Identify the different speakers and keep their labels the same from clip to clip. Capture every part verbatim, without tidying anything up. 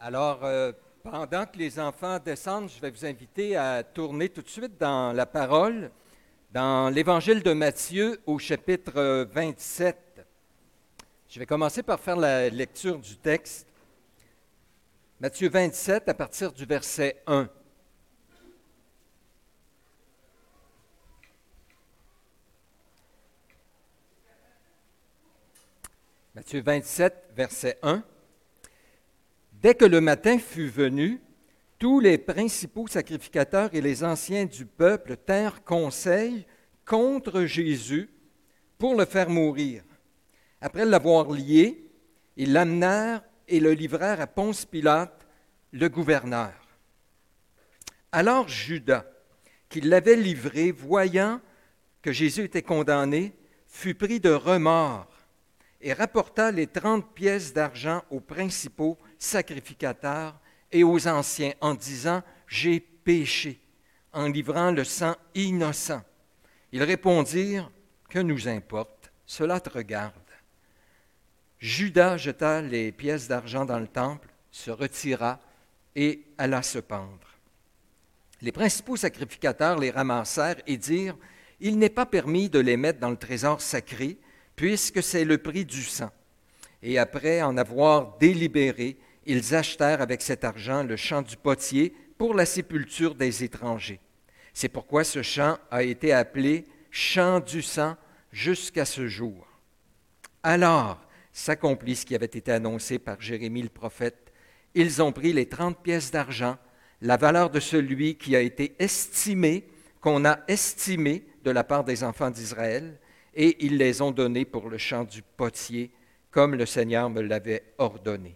Speaker 1: Alors, euh, pendant que les enfants descendent, je vais vous inviter à tourner tout de suite dans la parole, dans l'Évangile de Matthieu au chapitre vingt-sept. Je vais commencer par faire la lecture du texte. Matthieu vingt-sept, à partir du verset un. Matthieu vingt-sept, verset un. Dès que le matin fut venu, tous les principaux sacrificateurs et les anciens du peuple tinrent conseil contre Jésus pour le faire mourir. Après l'avoir lié, ils l'amenèrent et le livrèrent à Ponce Pilate, le gouverneur. Alors Judas, qui l'avait livré, voyant que Jésus était condamné, fut pris de remords et rapporta les trente pièces d'argent aux principaux sacrificateurs et aux anciens en disant « J'ai péché » en livrant le sang innocent. Ils répondirent « Que nous importe, cela te regarde. » Judas jeta les pièces d'argent dans le temple, se retira et alla se pendre. Les principaux sacrificateurs les ramassèrent et dirent « Il n'est pas permis de les mettre dans le trésor sacré, puisque c'est le prix du sang. » Et après en avoir délibéré, ils achetèrent avec cet argent le champ du potier pour la sépulture des étrangers. C'est pourquoi ce champ a été appelé « champ du sang » jusqu'à ce jour. Alors s'accomplit ce qui avait été annoncé par Jérémie le prophète. Ils ont pris les trente pièces d'argent, la valeur de celui qui a été estimé, qu'on a estimé de la part des enfants d'Israël, et ils les ont donnés pour le champ du potier, comme le Seigneur me l'avait ordonné.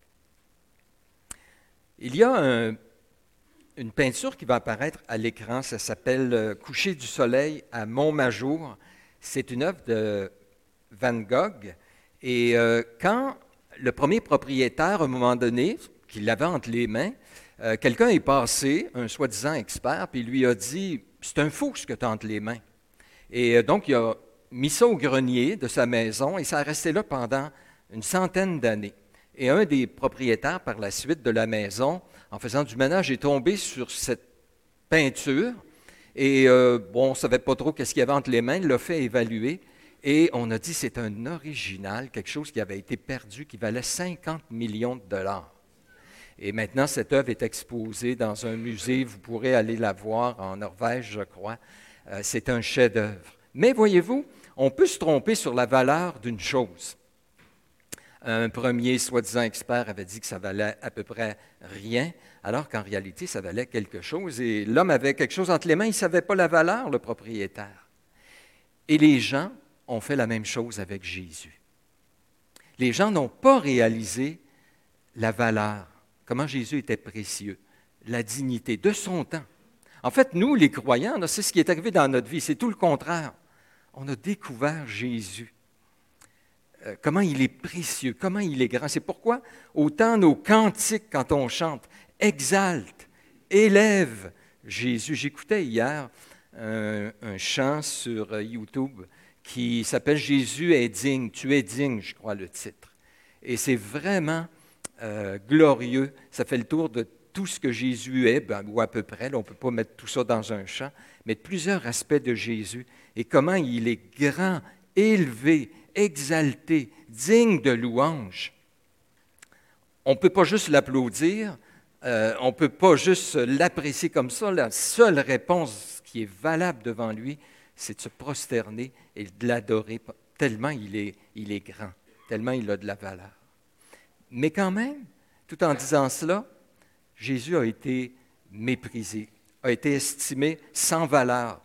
Speaker 1: Il y a un, une peinture qui va apparaître à l'écran, ça s'appelle « Coucher du soleil à Montmajour ». C'est une œuvre de Van Gogh. Et euh, quand le premier propriétaire, à un moment donné, qui l'avait entre les mains, euh, quelqu'un est passé, un soi-disant expert, puis il lui a dit « C'est un fou ce que tu as entre les mains ». Et euh, donc, il a mis ça au grenier de sa maison et ça a resté là pendant une centaine d'années. Et un des propriétaires, par la suite de la maison, en faisant du ménage, est tombé sur cette peinture. Et euh, bon, on ne savait pas trop qu'est-ce qu'il y avait entre les mains, il l'a fait évaluer. Et on a dit que c'est un original, quelque chose qui avait été perdu, qui valait cinquante millions de dollars. Et maintenant, cette œuvre est exposée dans un musée. Vous pourrez aller la voir en Norvège, je crois. Euh, c'est un chef-d'œuvre. Mais voyez-vous, on peut se tromper sur la valeur d'une chose. Un premier soi-disant expert avait dit que ça valait à peu près rien, alors qu'en réalité, ça valait quelque chose. Et l'homme avait quelque chose entre les mains, il ne savait pas la valeur, le propriétaire. Et les gens ont fait la même chose avec Jésus. Les gens n'ont pas réalisé la valeur, comment Jésus était précieux, la dignité de son temps. En fait, nous, les croyants, c'est ce qui est arrivé dans notre vie, c'est tout le contraire. On a découvert Jésus. Euh, comment il est précieux, comment il est grand. C'est pourquoi autant nos cantiques, quand on chante, exaltent, élèvent Jésus. J'écoutais hier un, un chant sur YouTube qui s'appelle « Jésus est digne »,« Tu es digne », je crois, le titre. Et c'est vraiment euh, glorieux. Ça fait le tour de tout ce que Jésus est, ben, ou à peu près. Là, on ne peut pas mettre tout ça dans un chant, mais de plusieurs aspects de Jésus et comment il est grand, élevé, exalté, digne de louange. On ne peut pas juste l'applaudir, euh, on ne peut pas juste l'apprécier comme ça. La seule réponse qui est valable devant lui, c'est de se prosterner et de l'adorer, tellement il est, il est grand, tellement il a de la valeur. Mais quand même, tout en disant cela, Jésus a été méprisé, a été estimé sans valeur.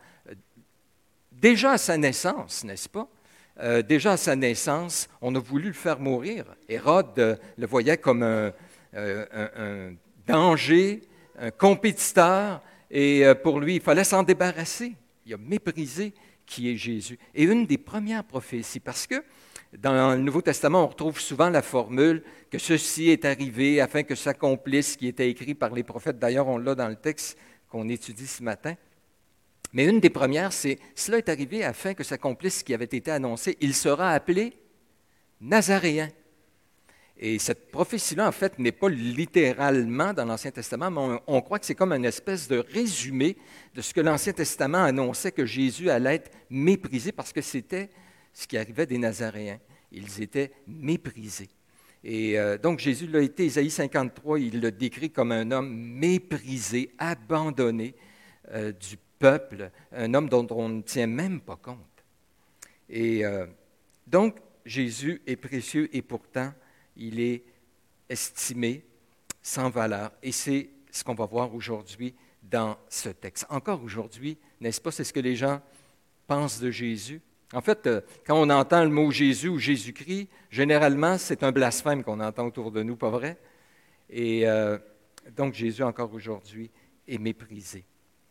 Speaker 1: Déjà à sa naissance, n'est-ce pas? Euh, déjà à sa naissance, on a voulu le faire mourir. Hérode euh, le voyait comme un, euh, un, un danger, un compétiteur, et euh, pour lui, il fallait s'en débarrasser. Il a méprisé qui est Jésus. Et une des premières prophéties, parce que dans le Nouveau Testament, on retrouve souvent la formule que ceci est arrivé afin que s'accomplisse ce qui était écrit par les prophètes. D'ailleurs, on l'a dans le texte qu'on étudie ce matin. Mais une des premières, c'est « Cela est arrivé afin que s'accomplisse ce qui avait été annoncé. Il sera appelé Nazaréen. » Et cette prophétie-là, en fait, n'est pas littéralement dans l'Ancien Testament, mais on, on croit que c'est comme une espèce de résumé de ce que l'Ancien Testament annonçait que Jésus allait être méprisé parce que c'était ce qui arrivait des Nazaréens. Ils étaient méprisés. Et euh, donc, Jésus l'a été, Ésaïe cinquante-trois, il le décrit comme un homme méprisé, abandonné euh, du peuple, un homme dont on ne tient même pas compte. Et euh, donc, Jésus est précieux et pourtant, il est estimé sans valeur. Et c'est ce qu'on va voir aujourd'hui dans ce texte. Encore aujourd'hui, n'est-ce pas, c'est ce que les gens pensent de Jésus. En fait, quand on entend le mot Jésus ou Jésus-Christ, généralement, c'est un blasphème qu'on entend autour de nous, pas vrai? Et euh, donc, Jésus, encore aujourd'hui, est méprisé.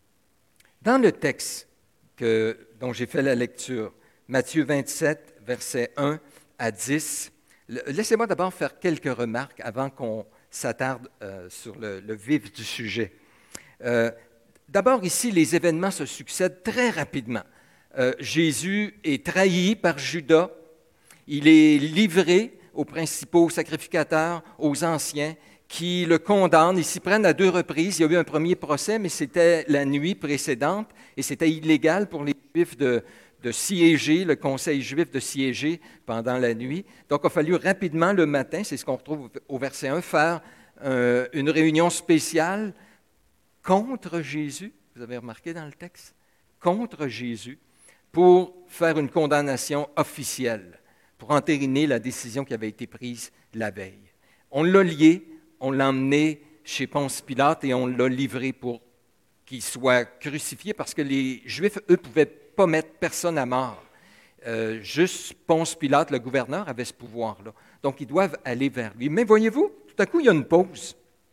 Speaker 1: Dans le texte que, dont j'ai fait la lecture, Matthieu vingt-sept, versets un à dix, laissez-moi d'abord faire quelques remarques avant qu'on s'attarde euh, sur le, le vif du sujet. Euh, d'abord, ici, les événements se succèdent très rapidement. Euh, Jésus est trahi par Judas, il est livré aux principaux sacrificateurs, aux anciens, qui le condamnent. Ils s'y prennent à deux reprises. Il y a eu un premier procès, mais c'était la nuit précédente, et c'était illégal pour les Juifs de, de siéger, le conseil juif de siéger pendant la nuit. Donc, il a fallu rapidement le matin, c'est ce qu'on retrouve au verset un, faire euh, une réunion spéciale contre Jésus. Vous avez remarqué dans le texte? Contre Jésus, pour faire une condamnation officielle, pour entériner la décision qui avait été prise la veille. On l'a lié, on l'a emmené chez Ponce Pilate et on l'a livré pour qu'il soit crucifié parce que les Juifs, eux, ne pouvaient pas mettre personne à mort. Euh, juste Ponce Pilate, le gouverneur, avait ce pouvoir-là. Donc, ils doivent aller vers lui. Mais voyez-vous, tout à coup, il y a une pause.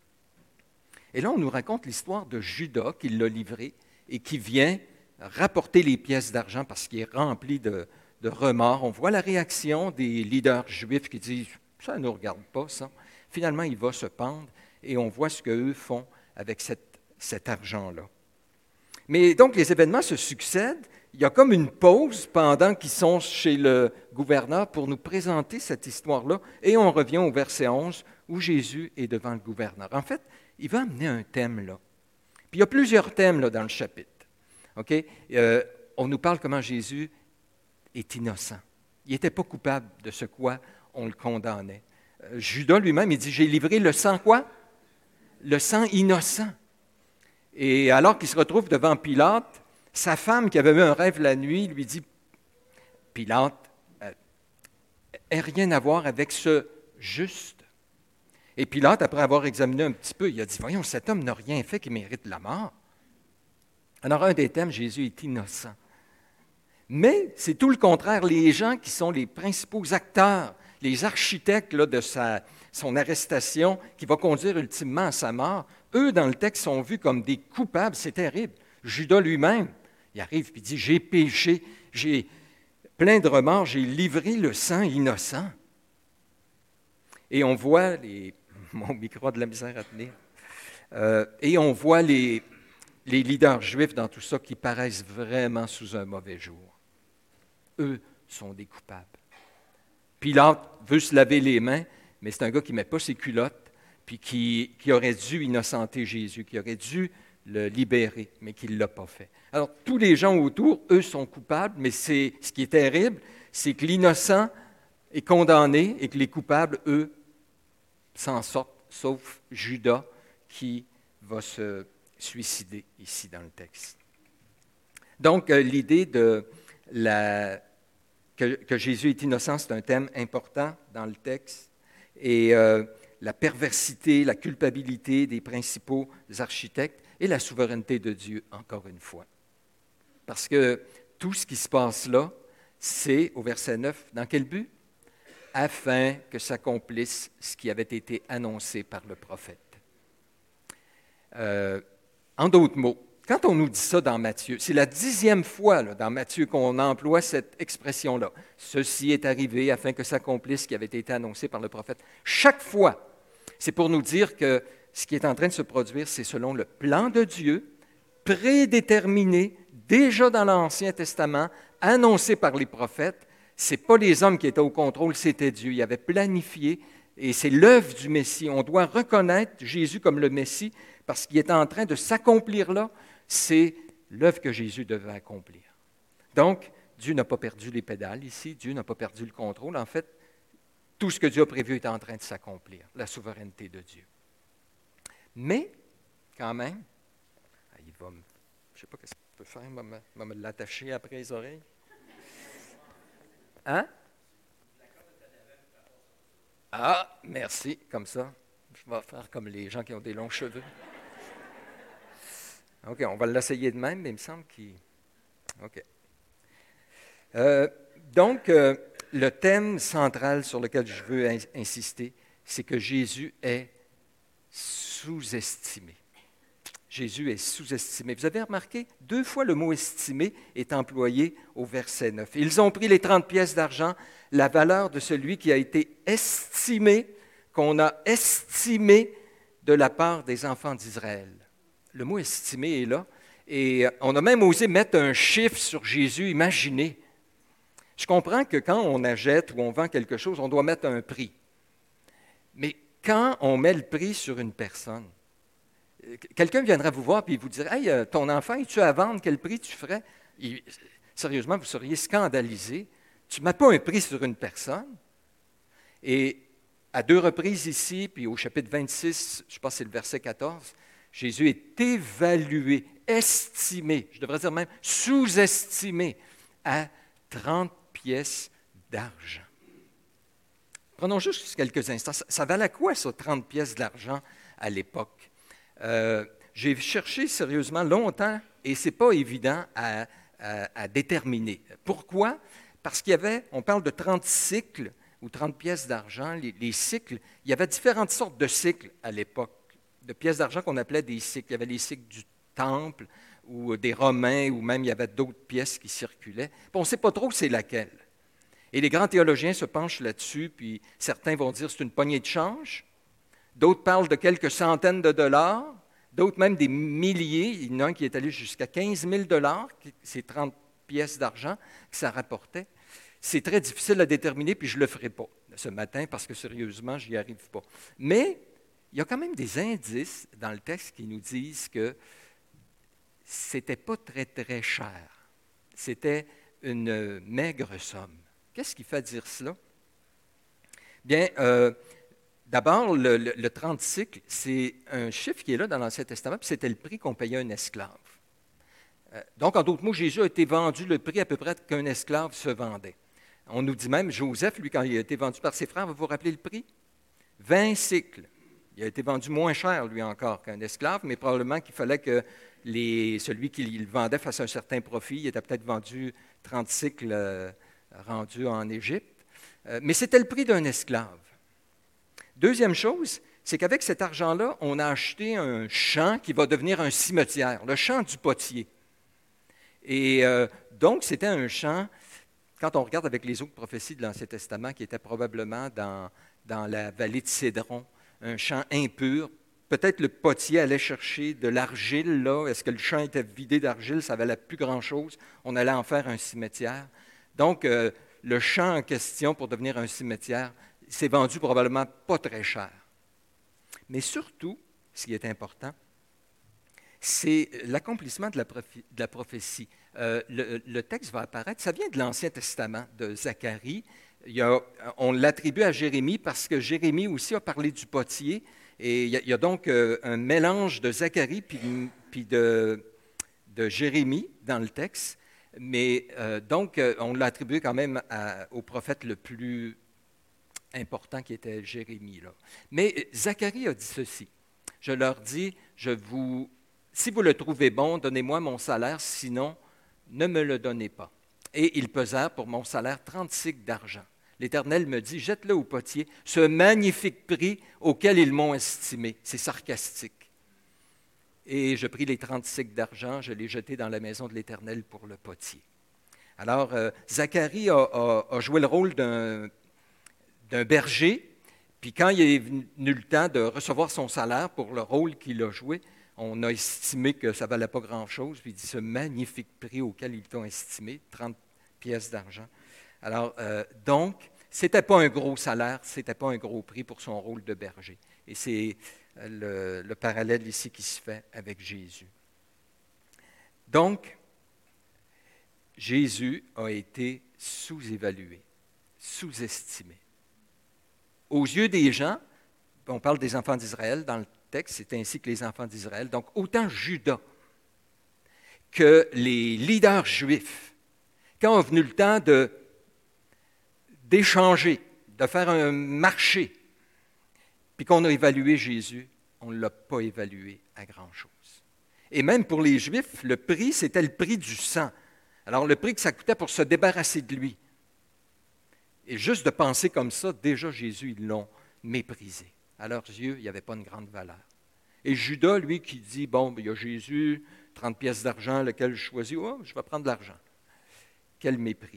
Speaker 1: Et là, on nous raconte l'histoire de Judas qui l'a livré et qui vient rapporter les pièces d'argent parce qu'il est rempli de, de remords. On voit la réaction des leaders juifs qui disent « ça ne nous regarde pas, ça ». Finalement, il va se pendre et on voit ce qu'eux font avec cette, cet argent-là. Mais donc, les événements se succèdent. Il y a comme une pause pendant qu'ils sont chez le gouverneur pour nous présenter cette histoire-là. Et on revient au verset onze où Jésus est devant le gouverneur. En fait, il va amener un thème là. Puis il y a plusieurs thèmes là, dans le chapitre. Okay? Euh, on nous parle comment Jésus est innocent. Il n'était pas coupable de ce quoi on le condamnait. Euh, Judas lui-même, il dit, j'ai livré le sang quoi? Le sang innocent. Et alors qu'il se retrouve devant Pilate, sa femme qui avait eu un rêve la nuit lui dit, Pilate, euh, n'a rien à voir avec ce juste. Et Pilate, après avoir examiné un petit peu, il a dit, voyons, cet homme n'a rien fait qui mérite la mort. Alors, un des thèmes, Jésus est innocent. Mais c'est tout le contraire. Les gens qui sont les principaux acteurs, les architectes là, de sa, son arrestation, qui va conduire ultimement à sa mort, eux, dans le texte, sont vus comme des coupables. C'est terrible. Judas lui-même, il arrive et dit, j'ai péché, j'ai plein de remords, j'ai livré le sang innocent. Et on voit, les, mon micro a de la misère à tenir, euh, et on voit les... les leaders juifs dans tout ça qui paraissent vraiment sous un mauvais jour. Eux sont des coupables. Pilate veut se laver les mains, mais c'est un gars qui ne met pas ses culottes, puis qui, qui aurait dû innocenter Jésus, qui aurait dû le libérer, mais qui ne l'a pas fait. Alors, tous les gens autour, eux, sont coupables, mais c'est, ce qui est terrible, c'est que l'innocent est condamné et que les coupables, eux, s'en sortent, sauf Judas, qui va se suicidé ici dans le texte. Donc, euh, l'idée de la, que, que Jésus est innocent, c'est un thème important dans le texte. Et euh, la perversité, la culpabilité des principaux architectes et la souveraineté de Dieu, encore une fois. Parce que tout ce qui se passe là, c'est, au verset neuf, dans quel but? Afin que s'accomplisse ce qui avait été annoncé par le prophète. Euh, En d'autres mots, quand on nous dit ça dans Matthieu, c'est la dixième fois là, dans Matthieu qu'on emploie cette expression-là. Ceci est arrivé afin que s'accomplisse ce qui avait été annoncé par le prophète. Chaque fois, c'est pour nous dire que ce qui est en train de se produire, c'est selon le plan de Dieu, prédéterminé déjà dans l'Ancien Testament, annoncé par les prophètes. Ce n'est pas les hommes qui étaient au contrôle, c'était Dieu. Il avait planifié Et c'est l'œuvre du Messie. On doit reconnaître Jésus comme le Messie parce qu'il est en train de s'accomplir là. C'est l'œuvre que Jésus devait accomplir. Donc, Dieu n'a pas perdu les pédales ici. Dieu n'a pas perdu le contrôle. En fait, tout ce que Dieu a prévu est en train de s'accomplir. La souveraineté de Dieu. Mais, quand même, il va me, je ne sais pas ce qu'il peut faire, il va me, va me l'attacher après les oreilles. Hein? Ah, merci, comme ça. Je vais faire comme les gens qui ont des longs cheveux. OK, on va l'essayer de même, mais il me semble qu'il... OK. Euh, donc, euh, le thème central sur lequel je veux in- insister, c'est que Jésus est sous-estimé. Jésus est sous-estimé. Vous avez remarqué, deux fois le mot « estimé » est employé au verset neuf. Ils ont pris les trente pièces d'argent, la valeur de celui qui a été estimé, qu'on a estimé de la part des enfants d'Israël. Le mot « estimé » est là, et on a même osé mettre un chiffre sur Jésus. Imaginez. Je comprends que quand on achète ou on vend quelque chose, on doit mettre un prix. Mais quand on met le prix sur une personne, quelqu'un viendrait vous voir et vous dirait « Hey, ton enfant, es-tu à vendre? Quel prix tu ferais? » Sérieusement, vous seriez scandalisé. Tu ne mets pas un prix sur une personne. Et à deux reprises ici, puis au chapitre vingt-six, je pense que c'est le verset quatorze, Jésus est évalué, estimé, je devrais dire même sous-estimé à trente pièces d'argent. Prenons juste quelques instants. Ça, ça valait quoi, ça, trente pièces d'argent à l'époque? Euh, j'ai cherché sérieusement longtemps et ce n'est pas évident à, à, à déterminer. Pourquoi? Parce qu'il y avait, on parle de trente cycles ou trente pièces d'argent, les, les cycles, il y avait différentes sortes de cycles à l'époque, de pièces d'argent qu'on appelait des cycles. Il y avait les cycles du temple ou des Romains, ou même il y avait d'autres pièces qui circulaient. Puis on ne sait pas trop c'est laquelle. Et les grands théologiens se penchent là-dessus, puis certains vont dire que c'est une poignée de change. D'autres parlent de quelques centaines de dollars, d'autres même des milliers. Il y en a un qui est allé jusqu'à quinze mille dollars, ces trente pièces d'argent que ça rapportait. C'est très difficile à déterminer, puis je ne le ferai pas ce matin parce que sérieusement, je n'y arrive pas. Mais il y a quand même des indices dans le texte qui nous disent que ce n'était pas très, très cher. C'était une maigre somme. Qu'est-ce qui fait dire cela? Bien, euh, D'abord, le, le, le trente cycles, c'est un chiffre qui est là dans l'Ancien Testament, puis c'était le prix qu'on payait à un esclave. Euh, donc, en d'autres mots, Jésus a été vendu le prix à peu près qu'un esclave se vendait. On nous dit même, Joseph, lui, quand il a été vendu par ses frères, vous vous rappelez le prix? vingt cycles. Il a été vendu moins cher, lui, encore qu'un esclave, mais probablement qu'il fallait que les, celui qui le vendait fasse un certain profit. Il était peut-être vendu trente cycles euh, rendus en Égypte. Euh, mais c'était le prix d'un esclave. Deuxième chose, c'est qu'avec cet argent-là, on a acheté un champ qui va devenir un cimetière, le champ du potier. Et euh, donc, c'était un champ, quand on regarde avec les autres prophéties de l'Ancien Testament, qui étaient probablement dans, dans la vallée de Cédron, un champ impur. Peut-être le potier allait chercher de l'argile, là. Est-ce que le champ était vidé d'argile? Ça ne valait plus grand-chose. On allait en faire un cimetière. Donc, euh, le champ en question pour devenir un cimetière, c'est vendu probablement pas très cher. Mais surtout, ce qui est important, c'est l'accomplissement de la, prophétie. De la prophétie. Euh, le, le texte va apparaître, ça vient de l'Ancien Testament, de Zacharie. Il y a, on l'attribue à Jérémie parce que Jérémie aussi a parlé du potier. Et il y a, il y a donc euh, un mélange de Zacharie puis, puis de, de Jérémie dans le texte. Mais euh, donc, euh, on l'a attribué quand même à, au prophète le plus important qui était Jérémie. Là. Mais Zacharie a dit ceci. Je leur dis, je vous, si vous le trouvez bon, donnez-moi mon salaire, sinon, ne me le donnez pas. Et ils pesèrent pour mon salaire trente cycles d'argent. L'Éternel me dit, jette-le au potier, ce magnifique prix auquel ils m'ont estimé. C'est sarcastique. Et je pris les trente cycles d'argent, je les jetai dans la maison de l'Éternel pour le potier. Alors, euh, Zacharie a, a, a joué le rôle d'un, d'un berger, puis quand il est venu le temps de recevoir son salaire pour le rôle qu'il a joué, on a estimé que ça ne valait pas grand-chose, puis il dit, ce magnifique prix auquel ils t'ont estimé, trente pièces d'argent. Alors, euh, donc, Ce n'était pas un gros salaire, ce n'était pas un gros prix pour son rôle de berger. Et c'est le, le parallèle ici qui se fait avec Jésus. Donc, Jésus a été sous-évalué, sous-estimé. Aux yeux des gens, on parle des enfants d'Israël dans le texte, c'est ainsi que les enfants d'Israël, donc autant Judas que les leaders juifs, quand est venu le temps de, d'échanger, de faire un marché, puis qu'on a évalué Jésus, on ne l'a pas évalué à grand-chose. Et même pour les Juifs, le prix, c'était le prix du sang. Alors, le prix que ça coûtait pour se débarrasser de lui. Et juste de penser comme ça, déjà Jésus, ils l'ont méprisé. À leurs yeux, il n'y avait pas une grande valeur. Et Judas, lui, qui dit, bon, il y a Jésus, trente pièces d'argent, lequel je choisis, oh, je vais prendre de l'argent. Quel mépris.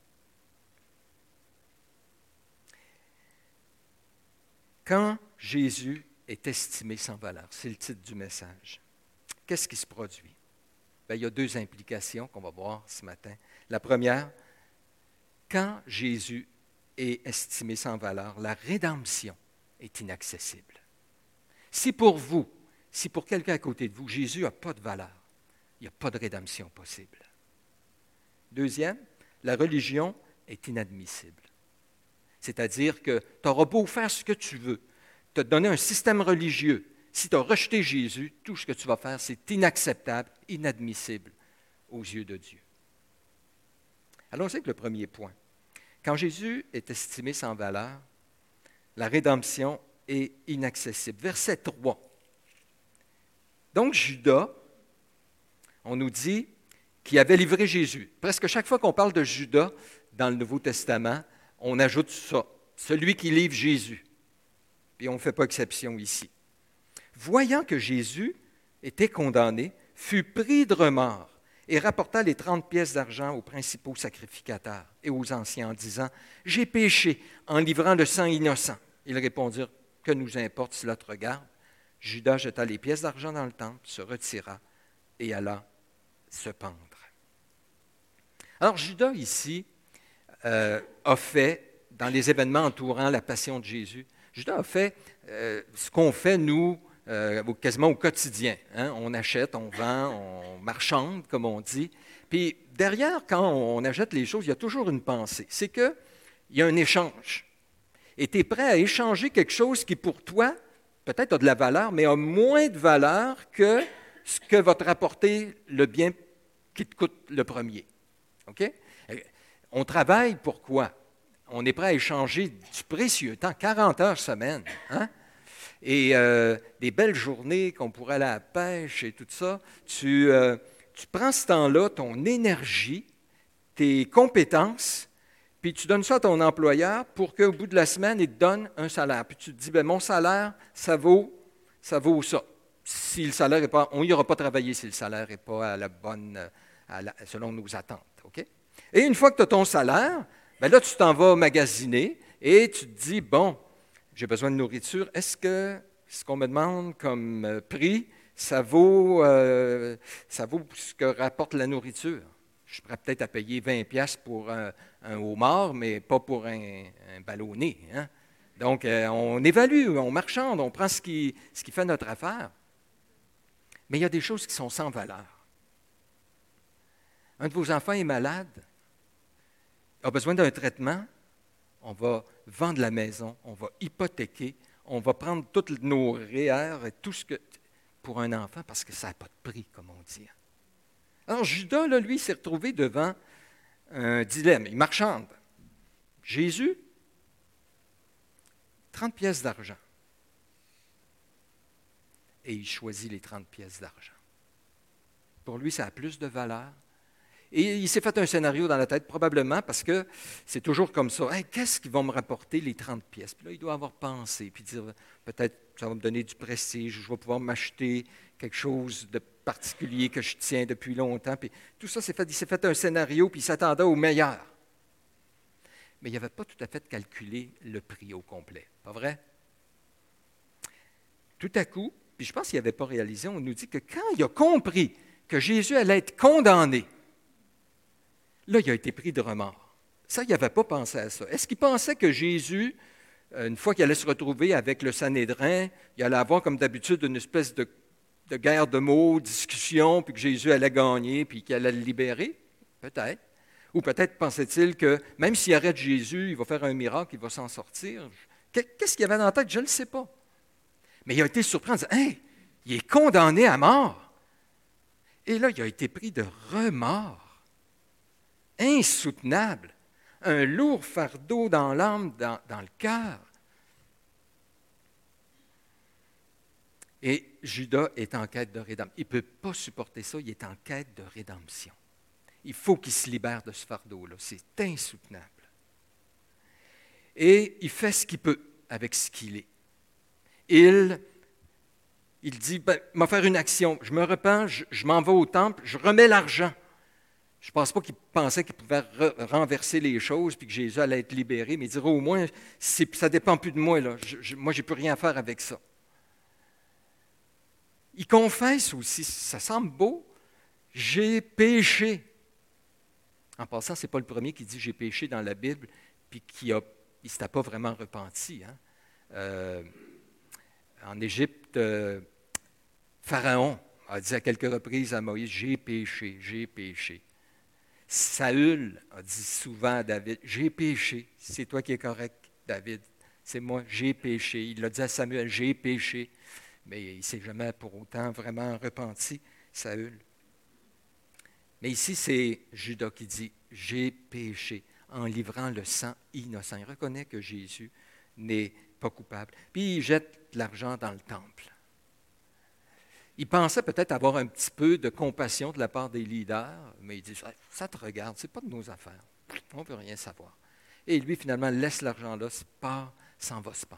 Speaker 1: Quand Jésus est estimé sans valeur, c'est le titre du message, qu'est-ce qui se produit? Bien, il y a deux implications qu'on va voir ce matin. La première, quand Jésus est estimé sans valeur, la rédemption est inaccessible. Si pour vous, si pour quelqu'un à côté de vous, Jésus n'a pas de valeur, il n'y a pas de rédemption possible. Deuxième, la religion est inadmissible. C'est-à-dire que tu auras beau faire ce que tu veux, te donner un système religieux. Si tu as rejeté Jésus, tout ce que tu vas faire, c'est inacceptable, inadmissible aux yeux de Dieu. Allons-y avec le premier point. Quand Jésus est estimé sans valeur, la rédemption est inaccessible. Verset trois. Donc Judas, on nous dit qu'il avait livré Jésus. Presque chaque fois qu'on parle de Judas dans le Nouveau Testament, on ajoute ça, celui qui livre Jésus. Puis on ne fait pas exception ici. Voyant que Jésus était condamné, fut pris de remords et rapporta les trente pièces d'argent aux principaux sacrificateurs et aux anciens en disant, « J'ai péché en livrant le sang innocent. » Ils répondirent, « Que nous importe, cela te regarde. » Judas jeta les pièces d'argent dans le temple, se retira et alla se pendre. Alors Judas ici euh, a fait, dans les événements entourant la passion de Jésus, Judas a fait euh, ce qu'on fait, nous, euh, quasiment au quotidien. Hein? On achète, on vend, on marchande, comme on dit. Puis derrière, quand on achète les choses, il y a toujours une pensée. C'est qu'il y a un échange. Et tu es prêt à échanger quelque chose qui, pour toi, peut-être a de la valeur, mais a moins de valeur que ce que va te rapporter le bien qui te coûte le premier. OK? On travaille pourquoi? On est prêt à échanger du précieux temps, quarante heures semaine, hein? Et euh, des belles journées qu'on pourrait aller à la pêche et tout ça. Tu, euh, tu prends ce temps-là, ton énergie, tes compétences, puis tu donnes ça à ton employeur pour qu'au bout de la semaine, il te donne un salaire. Puis tu te dis, bien, mon salaire, ça vaut, ça vaut ça. Si le salaire est pas, on n'ira pas travailler si le salaire n'est pas à la bonne, à la, selon nos attentes. Okay? Et une fois que tu as ton salaire, bien là, tu t'en vas magasiner et tu te dis, bon, j'ai besoin de nourriture. Est-ce que ce qu'on me demande comme prix, ça vaut, euh, ça vaut ce que rapporte la nourriture? Je pourrais peut-être à payer vingt piastres pour un, un homard, mais pas pour un, un ballonné. Hein? Donc, euh, on évalue, on marchande, on prend ce qui, ce qui fait notre affaire. Mais il y a des choses qui sont sans valeur. Un de vos enfants est malade, a besoin d'un traitement, on va vendre la maison, on va hypothéquer, on va prendre tous nos R E E R et tout ce que... pour un enfant, parce que ça n'a pas de prix, comme on dit. Alors, Judas, là, lui, s'est retrouvé devant un dilemme. Il marchande. Jésus, trente pièces d'argent. Et il choisit les trente pièces d'argent. Pour lui, ça a plus de valeur. Et il s'est fait un scénario dans la tête, probablement, parce que c'est toujours comme ça. Hey, qu'est-ce qui va me rapporter les trente pièces? Puis là, il doit avoir pensé, puis dire, peut-être ça va me donner du prestige, je vais pouvoir m'acheter quelque chose de particulier que je tiens depuis longtemps. Puis tout ça, c'est fait, il s'est fait un scénario, puis il s'attendait au meilleur. Mais il n'avait pas tout à fait calculé le prix au complet. Pas vrai? Tout à coup, puis je pense qu'il n'avait pas réalisé, on nous dit que quand il a compris que Jésus allait être condamné, là, il a été pris de remords. Ça, il n'avait pas pensé à ça. Est-ce qu'il pensait que Jésus, une fois qu'il allait se retrouver avec le Sanhédrin, il allait avoir, comme d'habitude, une espèce de, de guerre de mots, discussion, puis que Jésus allait gagner, puis qu'il allait le libérer? Peut-être. Ou peut-être pensait-il que même s'il arrête Jésus, il va faire un miracle, il va s'en sortir. Qu'est-ce qu'il y avait dans la tête? Je ne le sais pas. Mais il a été surpris en disant, « Hey, il est condamné à mort. » Et là, il a été pris de remords, insoutenable, un lourd fardeau dans l'âme, dans, dans le cœur. Et Judas est en quête de rédemption. Il ne peut pas supporter ça, il est en quête de rédemption. Il faut qu'il se libère de ce fardeau-là. C'est insoutenable. Et il fait ce qu'il peut avec ce qu'il est. Il, il dit, ben, il va faire une action. Je me repens, je, je m'en vais au temple, je remets l'argent. Je ne pense pas qu'il pensait qu'il pouvait re- renverser les choses puis que Jésus allait être libéré, mais il dirait au moins, c'est, ça ne dépend plus de moi. Là. Je, je, moi, je n'ai plus rien à faire avec ça. Il confesse aussi, ça semble beau, j'ai péché. En passant, ce n'est pas le premier qui dit j'ai péché dans la Bible puis qui a, il ne s'était pas vraiment repenti. Hein? Euh, en Égypte, euh, Pharaon a dit à quelques reprises à Moïse, j'ai péché, j'ai péché. Saül a dit souvent à David, j'ai péché, c'est toi qui es correct, David, c'est moi, j'ai péché. Il l'a dit à Samuel, j'ai péché, mais il ne s'est jamais pour autant vraiment repenti, Saül. Mais ici, c'est Judas qui dit, j'ai péché, en livrant le sang innocent. Il reconnaît que Jésus n'est pas coupable. Puis il jette l'argent dans le temple. Il pensait peut-être avoir un petit peu de compassion de la part des leaders, mais il dit, ça te regarde, ce n'est pas de nos affaires, on ne veut rien savoir. Et lui, finalement, laisse l'argent là, se part, s'en va se pendre.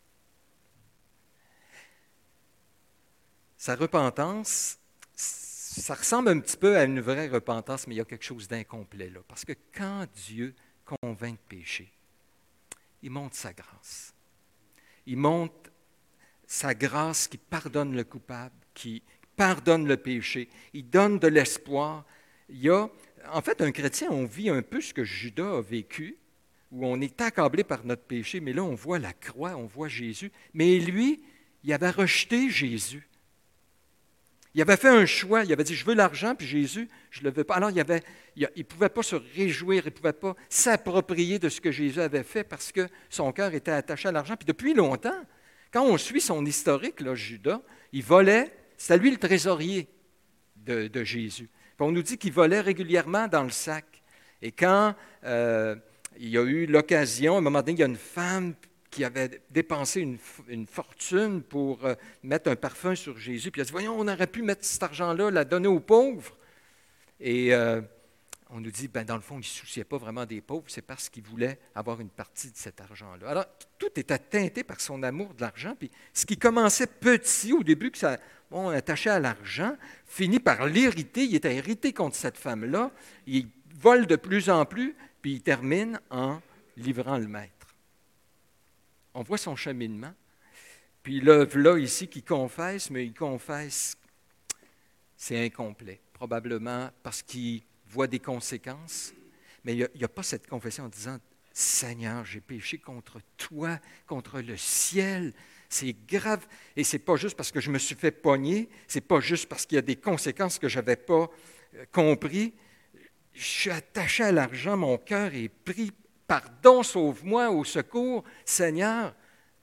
Speaker 1: Sa repentance, ça ressemble un petit peu à une vraie repentance, mais il y a quelque chose d'incomplet là. Parce que quand Dieu convainc de péché, il montre sa grâce. Il montre sa grâce qui pardonne le coupable, qui pardonne le péché. Il donne de l'espoir. Il y a, en fait, un chrétien, on vit un peu ce que Judas a vécu, où on est accablé par notre péché, mais là, on voit la croix, on voit Jésus. Mais lui, il avait rejeté Jésus. Il avait fait un choix, il avait dit, je veux l'argent, puis Jésus, je ne le veux pas. Alors, il ne pouvait pas se réjouir, il ne pouvait pas s'approprier de ce que Jésus avait fait parce que son cœur était attaché à l'argent. Puis depuis longtemps, quand on suit son historique, là, Judas, il volait, c'était lui le trésorier de, de Jésus. Puis on nous dit qu'il volait régulièrement dans le sac. Et quand euh, il y a eu l'occasion, à un moment donné, il y a une femme qui avait dépensé une, une fortune pour euh, mettre un parfum sur Jésus. Puis elle a dit, voyons, on aurait pu mettre cet argent-là, la donner aux pauvres. Et euh, on nous dit, ben, dans le fond, il ne se souciait pas vraiment des pauvres, c'est parce qu'il voulait avoir une partie de cet argent-là. Alors, tout était teinté par son amour de l'argent. Puis ce qui commençait petit au début, que ça, bon, attaché à l'argent, finit par l'irriter. Il était irrité contre cette femme-là. Il vole de plus en plus, puis il termine en livrant le maître. On voit son cheminement. Puis là, là, ici, qui confesse, mais il confesse, c'est incomplet. Probablement parce qu'il voit des conséquences, mais il n'y a, a pas cette confession en disant, « Seigneur, j'ai péché contre toi, contre le ciel. » C'est grave. Et ce n'est pas juste parce que je me suis fait pogner, ce n'est pas juste parce qu'il y a des conséquences que je n'avais pas compris. Je suis attaché à l'argent, mon cœur est pris. Pardon, sauve-moi, au secours, Seigneur.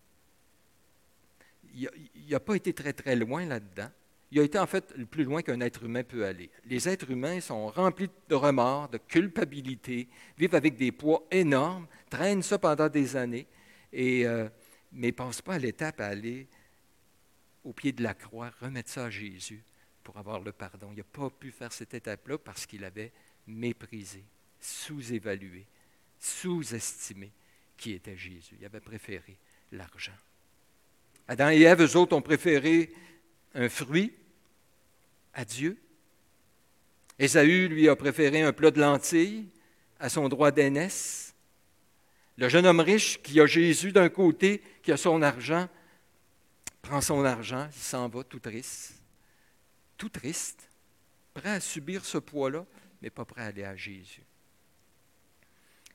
Speaker 1: Il n'a pas été très, très loin là-dedans. Il a été en fait le plus loin qu'un être humain peut aller. Les êtres humains sont remplis de remords, de culpabilité, vivent avec des poids énormes, traînent ça pendant des années, et, euh, mais ne pensent pas à l'étape à aller au pied de la croix, remettre ça à Jésus pour avoir le pardon. Il n'a pas pu faire cette étape-là parce qu'il avait méprisé, sous-évalué, sous-estimé qui était Jésus. Il avait préféré l'argent. Adam et Ève, eux autres, ont préféré un fruit à Dieu. Ésaü, lui, a préféré un plat de lentilles à son droit d'aînesse. Le jeune homme riche qui a Jésus d'un côté, qui a son argent, prend son argent, il s'en va tout triste. Tout triste, prêt à subir ce poids-là, mais pas prêt à aller à Jésus.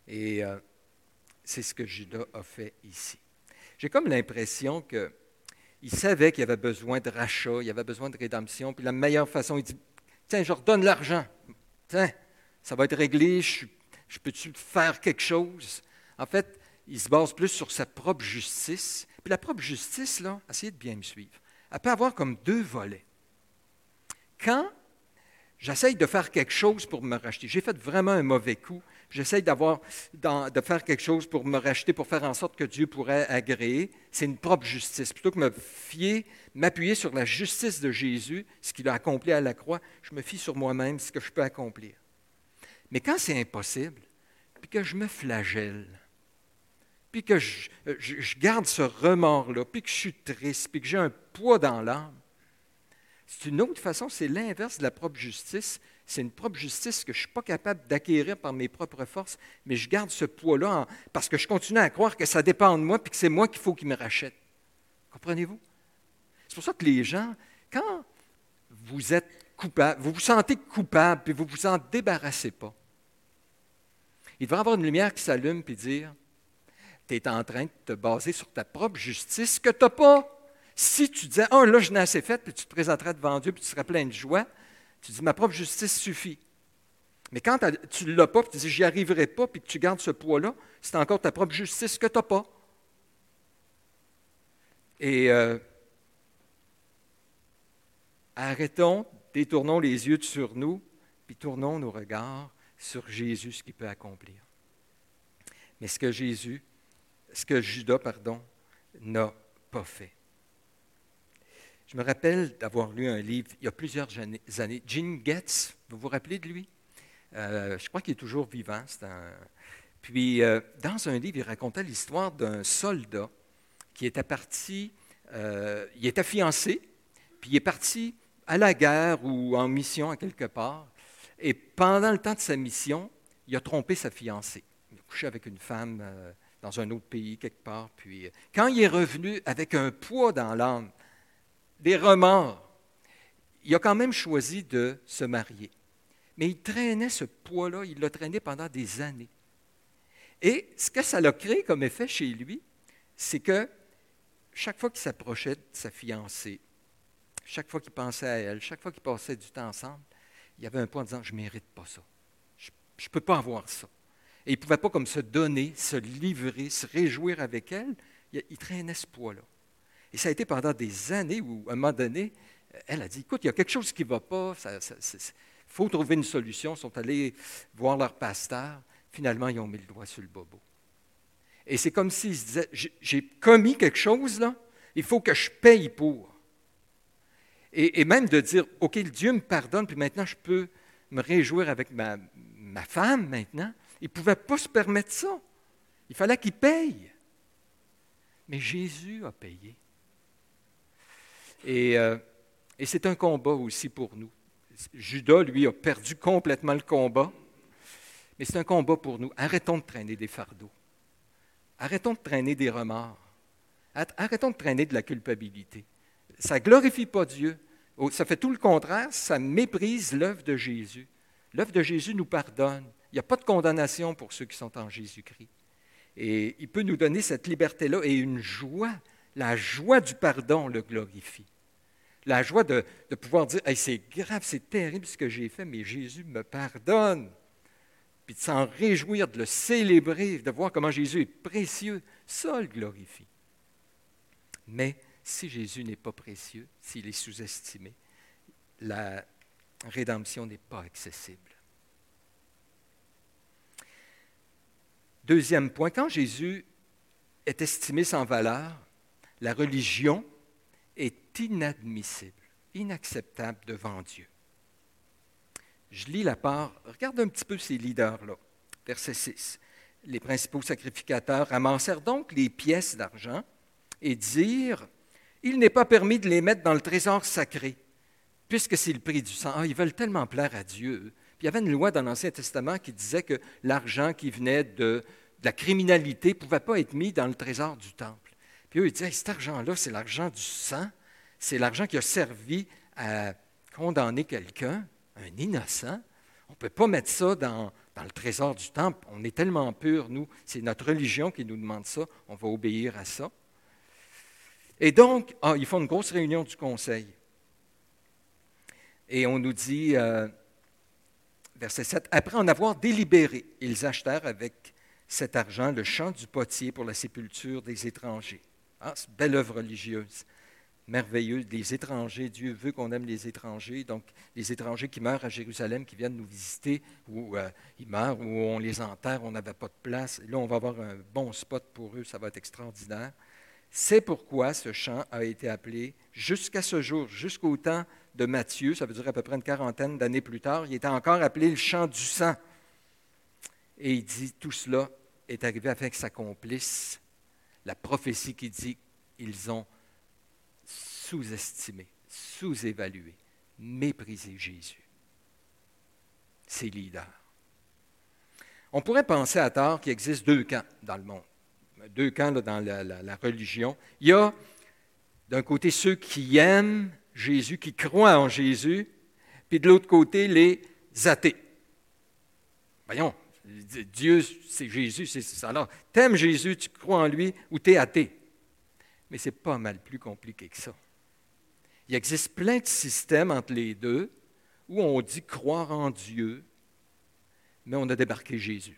Speaker 1: Et euh, c'est ce que Judas a fait ici. J'ai comme l'impression qu'il savait qu'il y avait besoin de rachat, il y avait besoin de rédemption, puis la meilleure façon, il dit, tiens, je redonne l'argent, tiens, ça va être réglé, je, je peux-tu faire quelque chose? En fait, il se base plus sur sa propre justice. Puis la propre justice, là, essayez de bien me suivre, elle peut avoir comme deux volets. Quand j'essaye de faire quelque chose pour me racheter, j'ai fait vraiment un mauvais coup, j'essaye d'avoir, de faire quelque chose pour me racheter, pour faire en sorte que Dieu pourrait agréer, c'est une propre justice. Plutôt que me fier, m'appuyer sur la justice de Jésus, ce qu'il a accompli à la croix, je me fie sur moi-même, ce que je peux accomplir. Mais quand c'est impossible, puis que je me flagelle, puis que je, je, je garde ce remords-là, puis que je suis triste, puis que j'ai un poids dans l'âme, c'est une autre façon, c'est l'inverse de la propre justice. C'est une propre justice que je ne suis pas capable d'acquérir par mes propres forces, mais je garde ce poids-là en, parce que je continue à croire que ça dépend de moi, puis que c'est moi qu'il faut qu'il me rachète. Comprenez-vous? C'est pour ça que les gens, quand vous êtes coupable, vous vous sentez coupable, puis vous ne vous en débarrassez pas, il devrait y avoir une lumière qui s'allume puis dire, tu es en train de te baser sur ta propre justice que tu n'as pas. Si tu disais, ah, oh, là, je n'ai assez fait, puis tu te présenterais devant Dieu, puis tu serais plein de joie, tu dis, ma propre justice suffit. Mais quand tu ne l'as pas, puis tu dis, j'y arriverai pas, puis que tu gardes ce poids-là, c'est encore ta propre justice que tu n'as pas. Et euh, arrêtons, détournons les yeux sur nous, puis tournons nos regards sur Jésus, ce qu'il peut accomplir. Mais ce que Jésus, ce que Judas, pardon, n'a pas fait. Je me rappelle d'avoir lu un livre il y a plusieurs années. Gene Getz, vous vous rappelez de lui? Euh, je crois qu'il est toujours vivant. C'est un... Puis, euh, dans un livre, il racontait l'histoire d'un soldat qui était parti, euh, il était fiancé, puis il est parti à la guerre ou en mission à quelque part. Et pendant le temps de sa mission, il a trompé sa fiancée. Il a couché avec une femme euh, dans un autre pays quelque part. Puis, euh, quand il est revenu avec un poids dans l'âme, des remords, il a quand même choisi de se marier. Mais il traînait ce poids-là, il l'a traîné pendant des années. Et ce que ça l'a créé comme effet chez lui, c'est que chaque fois qu'il s'approchait de sa fiancée, chaque fois qu'il pensait à elle, chaque fois qu'il passait du temps ensemble, il y avait un poids en disant « je ne mérite pas ça, je ne peux pas avoir ça ». Et il ne pouvait pas comme se donner, se livrer, se réjouir avec elle, il, il traînait ce poids-là. Et ça a été pendant des années où, à un moment donné, elle a dit, écoute, il y a quelque chose qui ne va pas, il faut trouver une solution. Ils sont allés voir leur pasteur. Finalement, ils ont mis le doigt sur le bobo. Et c'est comme s'ils se disaient, j'ai commis quelque chose, là, il faut que je paye pour. Et, et même de dire, OK, Dieu me pardonne, puis maintenant je peux me réjouir avec ma, ma femme maintenant. Il ne pouvait pas se permettre ça. Il fallait qu'il paye. Mais Jésus a payé. Et, euh, et c'est un combat aussi pour nous. Judas, lui, a perdu complètement le combat, mais c'est un combat pour nous. Arrêtons de traîner des fardeaux. Arrêtons de traîner des remords. Arrêtons de traîner de la culpabilité. Ça ne glorifie pas Dieu. Ça fait tout le contraire, ça méprise l'œuvre de Jésus. L'œuvre de Jésus nous pardonne. Il n'y a pas de condamnation pour ceux qui sont en Jésus-Christ. Et il peut nous donner cette liberté-là et une joie. La joie du pardon le glorifie. La joie de, de pouvoir dire hey, « c'est grave, c'est terrible ce que j'ai fait, mais Jésus me pardonne. » Puis de s'en réjouir, de le célébrer, de voir comment Jésus est précieux, ça le glorifie. Mais si Jésus n'est pas précieux, s'il est sous-estimé, la rédemption n'est pas accessible. Deuxième point, quand Jésus est estimé sans valeur, la religion est inadmissible, inacceptable devant Dieu. Je lis la part, regarde un petit peu ces leaders-là. Verset six. Les principaux sacrificateurs ramassèrent donc les pièces d'argent et dirent « Il n'est pas permis de les mettre dans le trésor sacré, puisque c'est le prix du sang. » Ah, ils veulent tellement plaire à Dieu. Puis il y avait une loi dans l'Ancien Testament qui disait que l'argent qui venait de, de la criminalité ne pouvait pas être mis dans le trésor du temple. Puis eux, ils disaient, hey, cet argent-là, c'est l'argent du sang, c'est l'argent qui a servi à condamner quelqu'un, un innocent. ne peut pas mettre ça dans, dans le trésor du temple. On est tellement purs, nous. C'est notre religion qui nous demande ça. On va obéir à ça. Et donc, ah, ils font une grosse réunion du conseil. Et on nous dit, euh, verset sept, « Après en avoir délibéré, ils achetèrent avec cet argent le champ du potier pour la sépulture des étrangers. » Ah, c'est une belle œuvre religieuse, merveilleuse. Les étrangers, Dieu veut qu'on aime les étrangers. Donc, les étrangers qui meurent à Jérusalem, qui viennent nous visiter, ou euh, ils meurent, ou on les enterre, on n'avait pas de place. Et là, on va avoir un bon spot pour eux, ça va être extraordinaire. C'est pourquoi ce champ a été appelé, jusqu'à ce jour, jusqu'au temps de Matthieu, ça veut dire à peu près une quarantaine d'années plus tard, il était encore appelé le champ du sang. Et il dit, tout cela est arrivé afin que s'accomplisse la prophétie qui dit, ils ont sous-estimé, sous-évalué, méprisé Jésus, ses leaders. On pourrait penser à tort qu'il existe deux camps dans le monde. Deux camps là, dans la, la, la religion. Il y a d'un côté ceux qui aiment Jésus, qui croient en Jésus, puis de l'autre côté les athées. Voyons, Dieu, c'est Jésus, c'est ça. Alors, t'aimes Jésus, tu crois en lui, ou t'es athée. Mais c'est pas mal plus compliqué que ça. Il existe plein de systèmes entre les deux où on dit croire en Dieu, mais on a débarqué Jésus.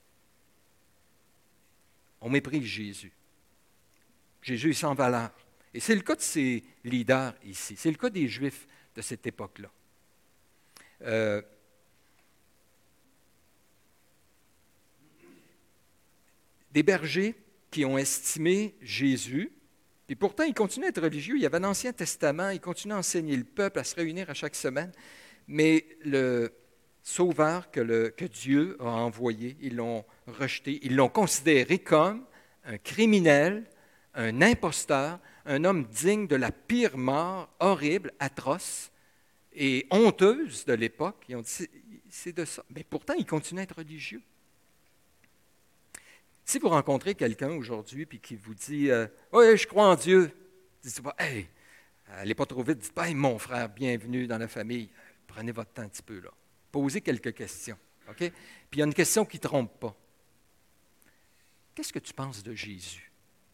Speaker 1: On méprise Jésus. Jésus est sans valeur. Et c'est le cas de ces leaders ici. C'est le cas des Juifs de cette époque-là. Euh, des bergers qui ont estimé Jésus, et pourtant ils continuent à être religieux. Il y avait l'Ancien Testament, ils continuent à enseigner le peuple, à se réunir à chaque semaine. Mais le Sauveur que, le, que Dieu a envoyé, ils l'ont rejeté, ils l'ont considéré comme un criminel, un imposteur, un homme digne de la pire mort, horrible, atroce et honteuse de l'époque. Ils ont dit, c'est, c'est de ça. Mais pourtant, ils continuent à être religieux. Si vous rencontrez quelqu'un aujourd'hui puis qui vous dit euh, « Oui, je crois en Dieu », dites pas « Hey, allez pas trop vite, dites pas « Hey, mon frère, bienvenue dans la famille ». Prenez votre temps un petit peu là. Posez quelques questions. OK? Puis il y a une question qui ne trompe pas. Qu'est-ce que tu penses de Jésus?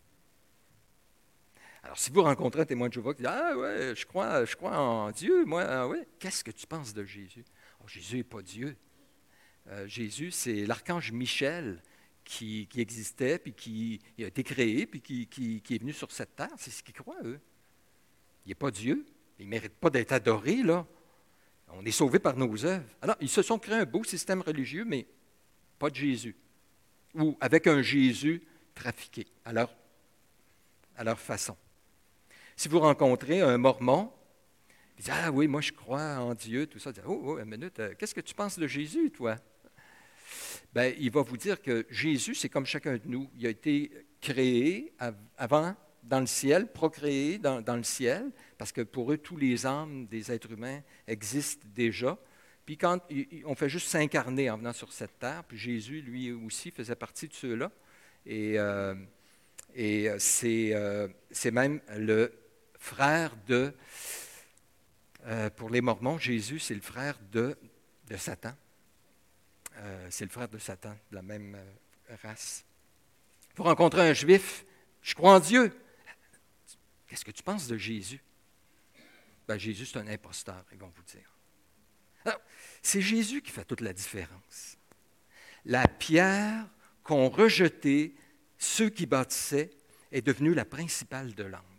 Speaker 1: Alors, si vous rencontrez un témoin de Jéhovah qui dit « Ah ouais, je crois, je crois en Dieu, moi, ah, ouais. Qu'est-ce que tu penses de Jésus? Oh, » Jésus n'est pas Dieu. Euh, Jésus, c'est l'archange Michel qui, qui existait, puis qui a été créé, puis qui, qui, qui est venu sur cette terre. C'est ce qu'ils croient, eux. Il n'est pas Dieu. Il ne mérite pas d'être adoré, là. On est sauvés par nos œuvres. Alors, ils se sont créés un beau système religieux, mais pas de Jésus. Ou avec un Jésus trafiqué, à leur, à leur façon. Si vous rencontrez un Mormon, il dit « Ah oui, moi je crois en Dieu, tout ça. » Oh, oh, une minute, qu'est-ce que tu penses de Jésus, toi? Bien, il va vous dire que Jésus, c'est comme chacun de nous. Il a été créé avant dans le ciel, procréé dans, dans le ciel, parce que pour eux, tous les âmes des êtres humains existent déjà. Puis quand on fait juste s'incarner en venant sur cette terre, puis Jésus, lui aussi, faisait partie de ceux-là. Et, euh, et c'est, euh, c'est même le frère de, euh, pour les Mormons, Jésus, c'est le frère de, de Satan. Euh, c'est le frère de Satan, de la même euh, race. Vous rencontrez un Juif, je crois en Dieu. Qu'est-ce que tu penses de Jésus? Ben, Jésus, c'est un imposteur, ils vont vous dire. Alors, c'est Jésus qui fait toute la différence. La pierre qu'ont rejetée ceux qui bâtissaient est devenue la principale de l'angle.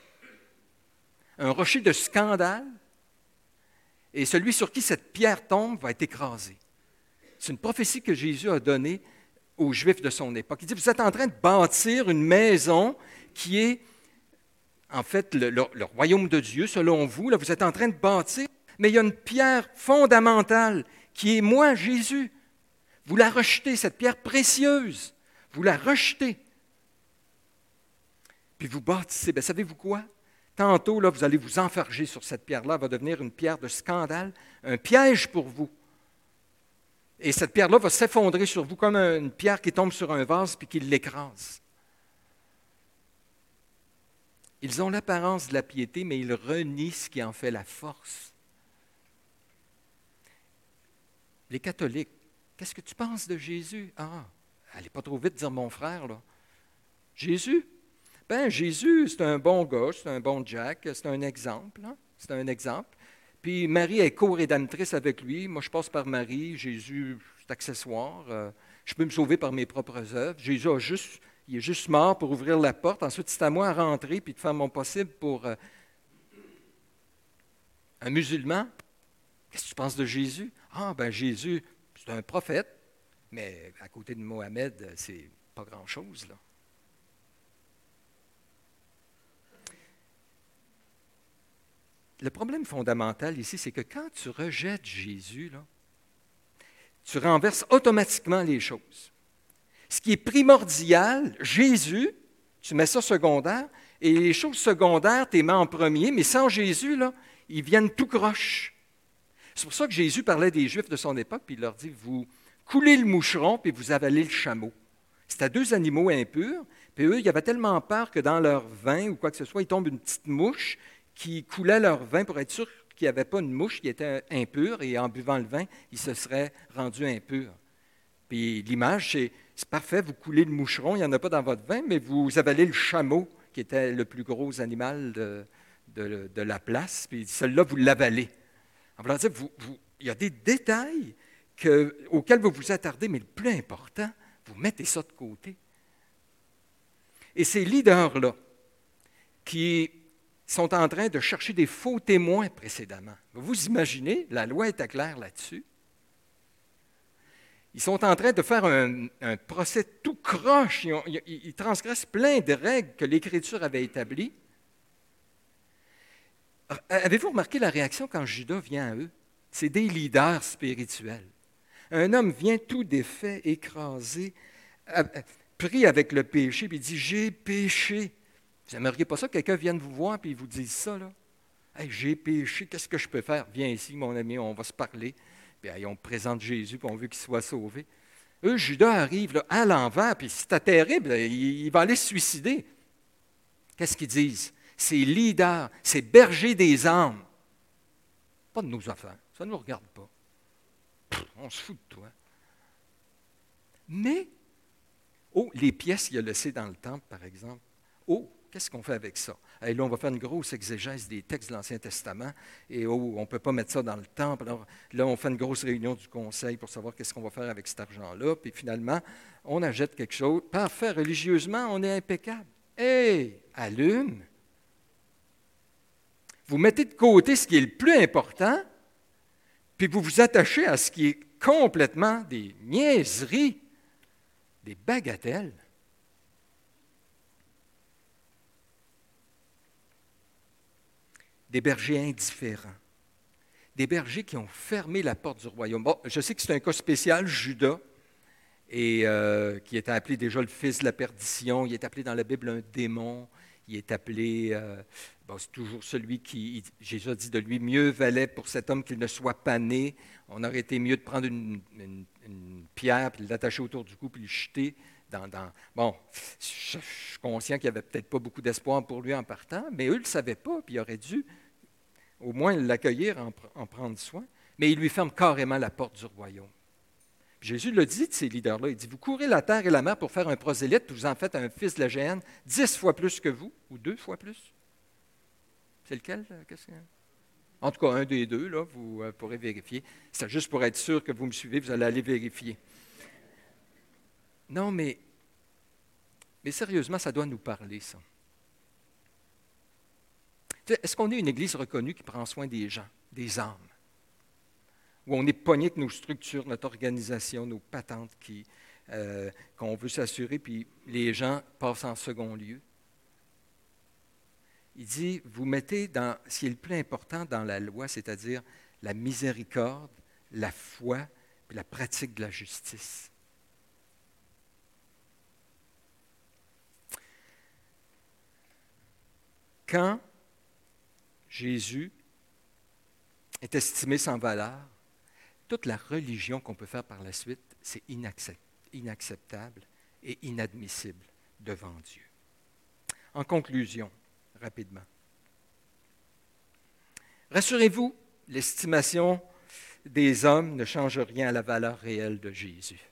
Speaker 1: Un rocher de scandale, et celui sur qui cette pierre tombe va être écrasé. C'est une prophétie que Jésus a donnée aux Juifs de son époque. Il dit, vous êtes en train de bâtir une maison qui est, en fait, le, le, le royaume de Dieu, selon vous. Là, vous êtes en train de bâtir, mais il y a une pierre fondamentale qui est moi, Jésus. Vous la rejetez, cette pierre précieuse. Vous la rejetez. Puis vous bâtissez. Bien, savez-vous quoi? Tantôt, là, vous allez vous enfarger sur cette pierre-là. Elle va devenir une pierre de scandale, un piège pour vous. Et cette pierre-là va s'effondrer sur vous comme une pierre qui tombe sur un vase puis qui l'écrase. Ils ont l'apparence de la piété, mais ils renient ce qui en fait la force. Les catholiques, qu'est-ce que tu penses de Jésus? Ah, allez pas trop vite dire mon frère, là. Jésus? Ben, Jésus, c'est un bon gars, c'est un bon Jack, c'est un exemple, hein? C'est un exemple. Puis Marie est co-rédemptrice avec lui. Moi, je passe par Marie. Jésus, c'est accessoire. Euh, je peux me sauver par mes propres œuvres. Jésus a juste, il est juste mort pour ouvrir la porte. Ensuite, c'est à moi de rentrer puis de faire mon possible pour euh, un musulman. Qu'est-ce que tu penses de Jésus? Ah, ben Jésus, c'est un prophète, mais à côté de Mohamed, c'est pas grand-chose, là. Le problème fondamental ici, c'est que quand tu rejettes Jésus, là, tu renverses automatiquement les choses. Ce qui est primordial, Jésus, tu mets ça secondaire, et les choses secondaires, tu les mets en premier, mais sans Jésus, là, ils viennent tout croche. C'est pour ça que Jésus parlait des Juifs de son époque, puis il leur dit, vous coulez le moucheron, puis vous avalez le chameau. C'était deux animaux impurs, puis eux, ils avaient tellement peur que dans leur vin ou quoi que ce soit, il tombe une petite mouche qui coulaient leur vin pour être sûr qu'il n'y avait pas une mouche qui était impure, et en buvant le vin, ils se seraient rendus impurs. Puis l'image, c'est, c'est parfait, vous coulez le moucheron, il n'y en a pas dans votre vin, mais vous avalez le chameau, qui était le plus gros animal de, de, de la place, puis celui-là, vous l'avalez. En voulant dire, vous, vous, il y a des détails que, auxquels vous vous attardez, mais le plus important, vous mettez ça de côté. Et ces leaders-là, qui sont en train de chercher des faux témoins précédemment. Vous imaginez, la loi était claire là-dessus. Ils sont en train de faire un, un procès tout croche. Ils, ont, ils, ils transgressent plein de règles que l'Écriture avait établies. Avez-vous remarqué la réaction quand Judas vient à eux? C'est des leaders spirituels. Un homme vient tout défait, écrasé, pris avec le péché, puis il dit « J'ai péché ». Vous n'aimeriez pas ça que quelqu'un vienne vous voir et il vous dise ça, là? Hey, j'ai péché, qu'est-ce que je peux faire? Viens ici, mon ami, on va se parler. Puis hey, on présente Jésus, puis on veut qu'il soit sauvé. Eux, Judas arrive là, à l'envers, puis c'était terrible, il, il va aller se suicider. Qu'est-ce qu'ils disent? C'est leaders, c'est bergers des âmes. Pas de nos affaires, ça ne nous regarde pas. Pff, on se fout de toi. Mais, oh, les pièces qu'il a laissées dans le temple, par exemple. Oh, qu'est-ce qu'on fait avec ça? Et là, on va faire une grosse exégèse des textes de l'Ancien Testament. Et oh, on ne peut pas mettre ça dans le temple. Alors là, on fait une grosse réunion du conseil pour savoir qu'est-ce qu'on va faire avec cet argent-là. Puis finalement, on achète quelque chose. Parfait, religieusement, on est impeccable. Hé, allume! Vous mettez de côté ce qui est le plus important, puis vous vous attachez à ce qui est complètement des niaiseries, des bagatelles. Des bergers indifférents, des bergers qui ont fermé la porte du royaume. Bon, je sais que c'est un cas spécial, Judas, et euh, qui était appelé déjà le fils de la perdition. Il est appelé dans la Bible un démon. Il est appelé, euh, bon, c'est toujours celui qui, Jésus a dit de lui, mieux valait pour cet homme qu'il ne soit pas né. On aurait été mieux de prendre une, une, une pierre, puis de l'attacher autour du cou, puis le jeter. Dans, dans, bon, je, je suis conscient qu'il n'y avait peut-être pas beaucoup d'espoir pour lui en partant, mais eux ne le savaient pas, puis ils auraient dû au moins l'accueillir, en, en prendre soin. Mais il lui ferme carrément la porte du royaume. Puis Jésus le dit de ces leaders-là, il dit, vous courez la terre et la mer pour faire un prosélyte, vous en faites un fils de la géhenne, dix fois plus que vous, ou deux fois plus. C'est lequel? Qu'est-ce que... En tout cas, un des deux, là, vous euh, pourrez vérifier. C'est juste pour être sûr que vous me suivez, vous allez aller vérifier. Non, mais, mais sérieusement, ça doit nous parler, ça. Est-ce qu'on est une Église reconnue qui prend soin des gens, des âmes? Où on est pogné avec nos structures, notre organisation, nos patentes qui, euh, qu'on veut s'assurer, puis les gens passent en second lieu? Il dit, vous mettez dans ce qui est le plus important dans la loi, c'est-à-dire la miséricorde, la foi, puis la pratique de la justice. Quand Jésus est estimé sans valeur, toute la religion qu'on peut faire par la suite, c'est inacceptable et inadmissible devant Dieu. En conclusion, rapidement, rassurez-vous, l'estimation des hommes ne change rien à la valeur réelle de Jésus.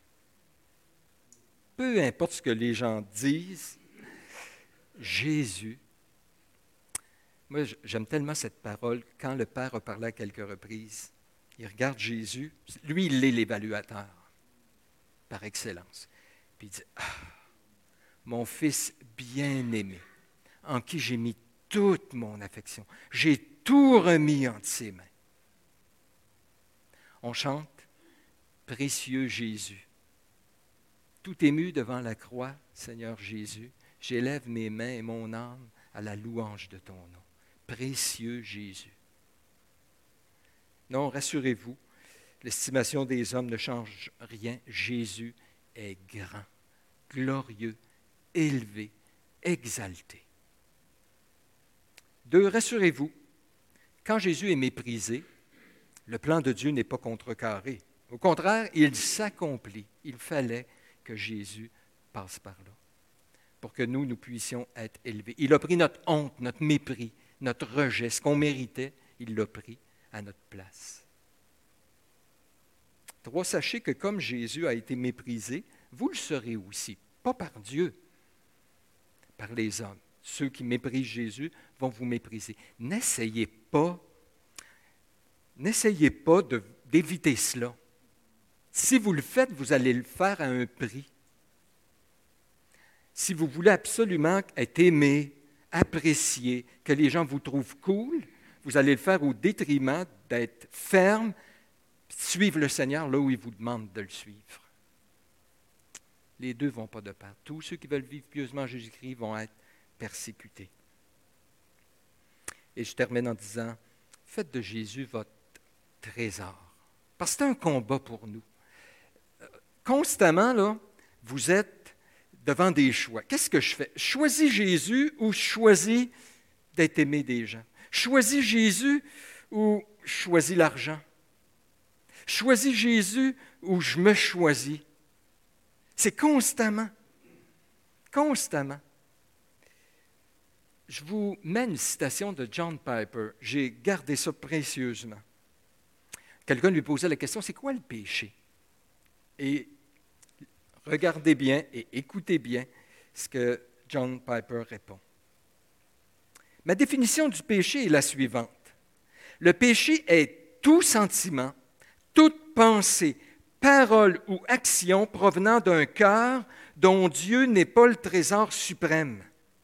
Speaker 1: Peu importe ce que les gens disent, Jésus, moi j'aime tellement cette parole, quand le Père a parlé à quelques reprises, il regarde Jésus, lui il est l'évaluateur par excellence, puis il dit, ah, mon fils bien-aimé, en qui j'ai mis toute mon affection, j'ai tout remis entre ses mains. On chante « Précieux Jésus ». Tout ému devant la croix, Seigneur Jésus, j'élève mes mains et mon âme à la louange de ton nom. Précieux Jésus. Non, rassurez-vous, l'estimation des hommes ne change rien. Jésus est grand, glorieux, élevé, exalté. Deux, rassurez-vous, quand Jésus est méprisé, le plan de Dieu n'est pas contrecarré. Au contraire, il s'accomplit. Il fallait que Jésus passe par là pour que nous, nous puissions être élevés. Il a pris notre honte, notre mépris, notre rejet, ce qu'on méritait, il l'a pris à notre place. Trois, sachez que comme Jésus a été méprisé, vous le serez aussi, pas par Dieu, par les hommes. Ceux qui méprisent Jésus vont vous mépriser. N'essayez pas, n'essayez pas de, d'éviter cela. Si vous le faites, vous allez le faire à un prix. Si vous voulez absolument être aimé, apprécié, que les gens vous trouvent cool, vous allez le faire au détriment d'être ferme, suivre le Seigneur là où il vous demande de le suivre. Les deux ne vont pas de pair. Tous ceux qui veulent vivre pieusement en Jésus-Christ vont être persécutés. Et je termine en disant, faites de Jésus votre trésor. Parce que c'est un combat pour nous. Constamment, là, vous êtes devant des choix. Qu'est-ce que je fais? Je choisis Jésus ou je choisis d'être aimé des gens? Je choisis Jésus ou je choisis l'argent? Je choisis Jésus ou je me choisis? C'est constamment. Constamment. Je vous mets une citation de John Piper. J'ai gardé ça précieusement. Quelqu'un lui posait la question, c'est quoi le péché? Et regardez bien et écoutez bien ce que John Piper répond. Ma définition du péché est la suivante. Le péché est tout sentiment, toute pensée, parole ou action provenant d'un cœur dont Dieu n'est pas le trésor suprême.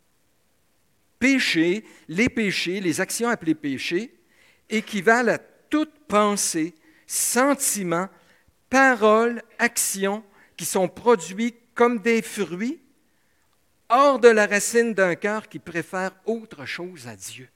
Speaker 1: Péché, les péchés, les actions appelées péchés, équivalent à toute pensée, sentiment, parole, action qui sont produits comme des fruits hors de la racine d'un cœur qui préfère autre chose à Dieu.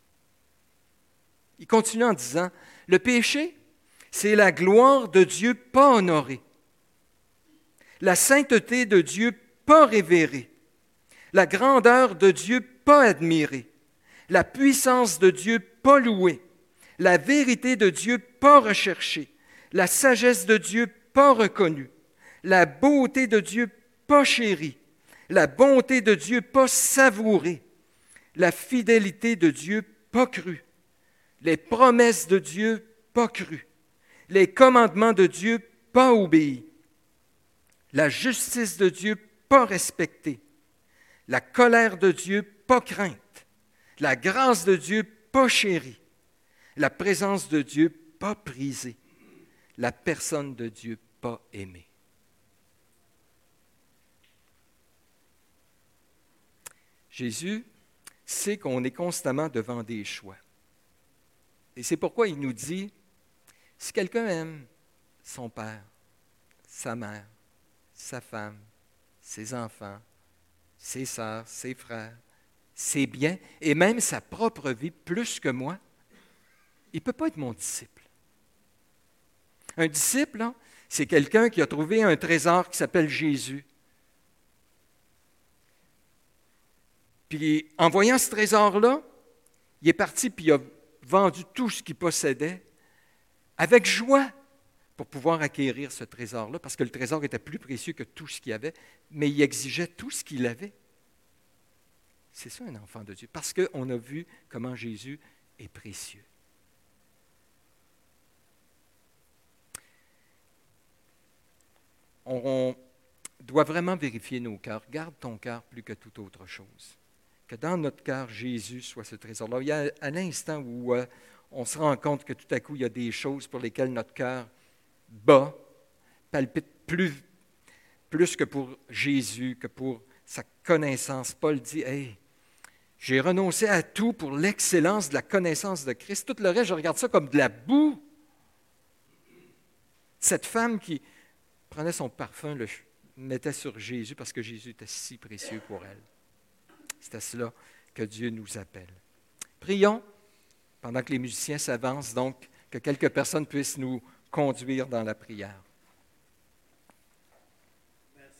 Speaker 1: Il continue en disant, le péché, c'est la gloire de Dieu pas honorée, la sainteté de Dieu pas révérée, la grandeur de Dieu pas admirée, la puissance de Dieu pas louée, la vérité de Dieu pas recherchée, la sagesse de Dieu pas reconnue, la beauté de Dieu pas chérie, la bonté de Dieu pas savourée, la fidélité de Dieu pas crue, les promesses de Dieu pas crues, les commandements de Dieu pas obéis, la justice de Dieu pas respectée, la colère de Dieu pas crainte, la grâce de Dieu pas chérie, la présence de Dieu pas prisée, la personne de Dieu pas aimée. Jésus sait qu'on est constamment devant des choix. Et c'est pourquoi il nous dit, si quelqu'un aime son père, sa mère, sa femme, ses enfants, ses sœurs, ses frères, ses biens, et même sa propre vie plus que moi, il ne peut pas être mon disciple. Un disciple, là, c'est quelqu'un qui a trouvé un trésor qui s'appelle Jésus. Puis, en voyant ce trésor-là, il est parti puis il a vendu tout ce qu'il possédait avec joie pour pouvoir acquérir ce trésor-là, parce que le trésor était plus précieux que tout ce qu'il avait, mais il exigeait tout ce qu'il avait. C'est ça un enfant de Dieu, parce qu'on a vu comment Jésus est précieux. on doit vraiment vérifier nos cœurs. Garde ton cœur plus que toute autre chose. Que dans notre cœur, Jésus soit ce trésor-là. Il y a un instant où euh, on se rend compte que tout à coup, il y a des choses pour lesquelles notre cœur bat, palpite plus, plus que pour Jésus, que pour sa connaissance. Paul dit, « Hey, j'ai renoncé à tout pour l'excellence de la connaissance de Christ. Tout le reste, je regarde ça comme de la boue. » Cette femme qui prenait son parfum, le mettait sur Jésus parce que Jésus était si précieux pour elle. C'est à cela que Dieu nous appelle. Prions, pendant que les musiciens s'avancent, donc, que quelques personnes puissent nous conduire dans la prière.